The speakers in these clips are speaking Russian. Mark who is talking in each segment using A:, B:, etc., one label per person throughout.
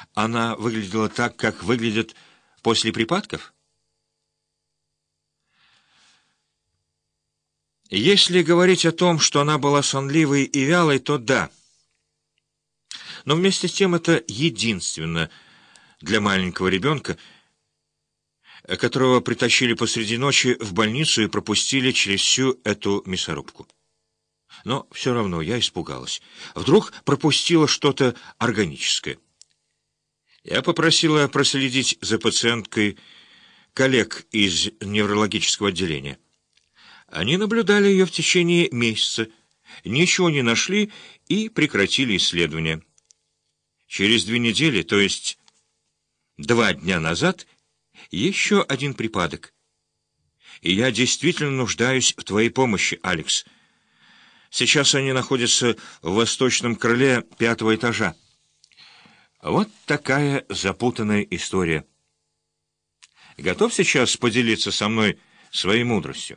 A: Она выглядела так, как выглядит после припадков? Если говорить о том, что она была сонливой и вялой, то да. Но вместе с тем это единственно для маленького ребенка, которого притащили посреди ночи в больницу и пропустили через всю эту мясорубку. Но все равно я испугалась. Вдруг пропустила что-то органическое. Я попросила проследить за пациенткой коллег из неврологического отделения. Они наблюдали ее в течение месяца, ничего не нашли и прекратили исследование. Через 2 недели, то есть 2 дня назад, еще один припадок. И я действительно нуждаюсь в твоей помощи, Алекс. Сейчас они находятся в восточном крыле 5-го этажа. Вот такая запутанная история. Готов сейчас поделиться со мной своей мудростью?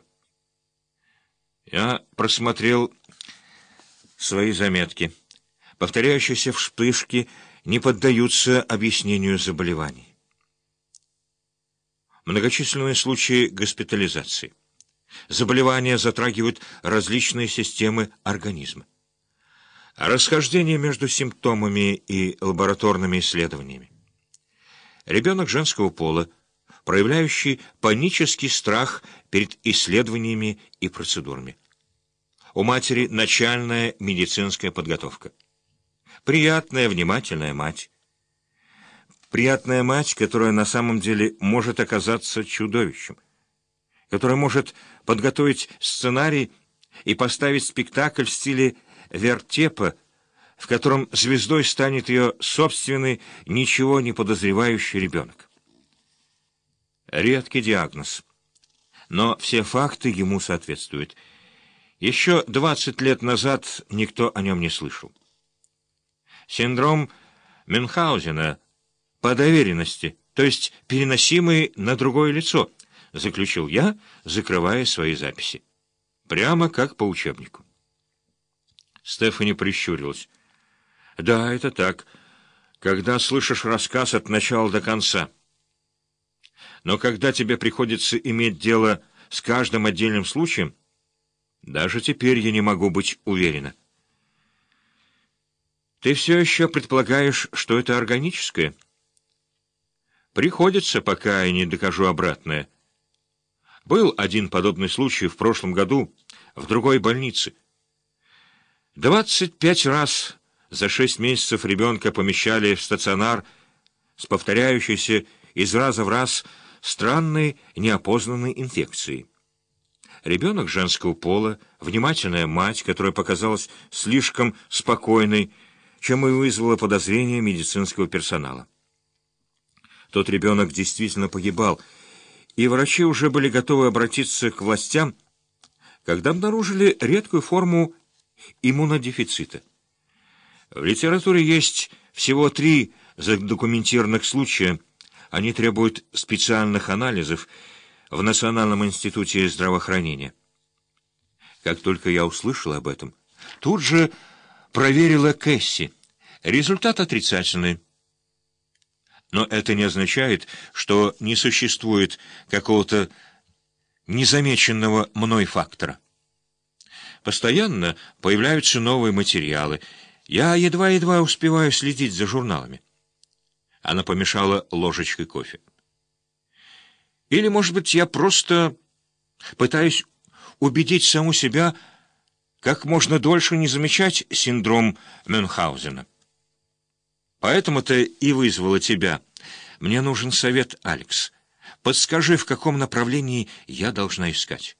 A: Я просмотрел свои заметки. Повторяющиеся вспышки не поддаются объяснению заболеваний. Многочисленные случаи госпитализации. Заболевания затрагивают различные системы организма. Расхождение между симптомами и лабораторными исследованиями. Ребенок женского пола, проявляющий панический страх перед исследованиями и процедурами. У матери начальная медицинская подготовка. Приятная, внимательная мать. Приятная мать, которая на самом деле может оказаться чудовищем, которая может подготовить сценарий и поставить спектакль в стиле вертепа, в котором звездой станет ее собственный, ничего не подозревающий ребенок. Редкий диагноз, но все факты ему соответствуют. Еще 20 лет назад никто о нем не слышал. Синдром Мюнхгаузена по доверенности, то есть переносимый на другое лицо, заключил я, закрывая свои записи. Прямо как по учебнику. Стефани прищурилась. Да, это так, когда слышишь рассказ от начала до конца. Но когда тебе приходится иметь дело с каждым отдельным случаем, даже теперь я не могу быть уверена. Ты все еще предполагаешь, что это органическое? Приходится, пока я не докажу обратное. Был один подобный случай в прошлом году в другой больнице. 25 раз за 6 месяцев ребенка помещали в стационар с повторяющейся из раза в раз странной неопознанной инфекцией. Ребенок женского пола, внимательная мать, которая показалась слишком спокойной, чем и вызвало подозрение медицинского персонала. Тот ребенок действительно погибал, и врачи уже были готовы обратиться к властям, когда обнаружили редкую форму иммунодефицита. В литературе есть всего 3 задокументированных случая. Они требуют специальных анализов в Национальном институте здравоохранения. Как только я услышал об этом, тут же проверила Кэсси. Результат отрицательный. Но это не означает, что не существует какого-то незамеченного мной фактора. Постоянно появляются новые материалы. Я едва-едва успеваю следить за журналами. Она помешала ложечкой кофе. Или, может быть, я просто пытаюсь убедить саму себя, как можно дольше не замечать синдром Мюнхгаузена. Поэтому-то и вызвала тебя. Мне нужен совет, Алекс. Подскажи, в каком направлении я должна искать.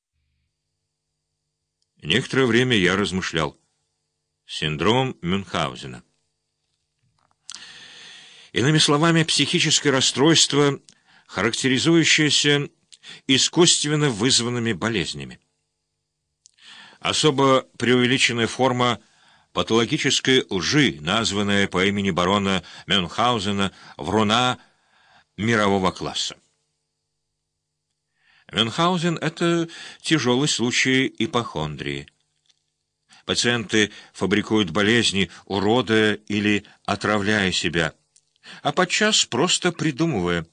A: Некоторое время я размышлял. Синдром Мюнхгаузена. Иными словами, психическое расстройство, характеризующееся искусственно вызванными болезнями. Особо преувеличенная форма патологической лжи, названная по имени барона Мюнхгаузена вруна мирового класса. Мюнхгаузен — это тяжелый случай ипохондрии. Пациенты фабрикуют болезни, уродуя или отравляя себя, а подчас просто придумывая,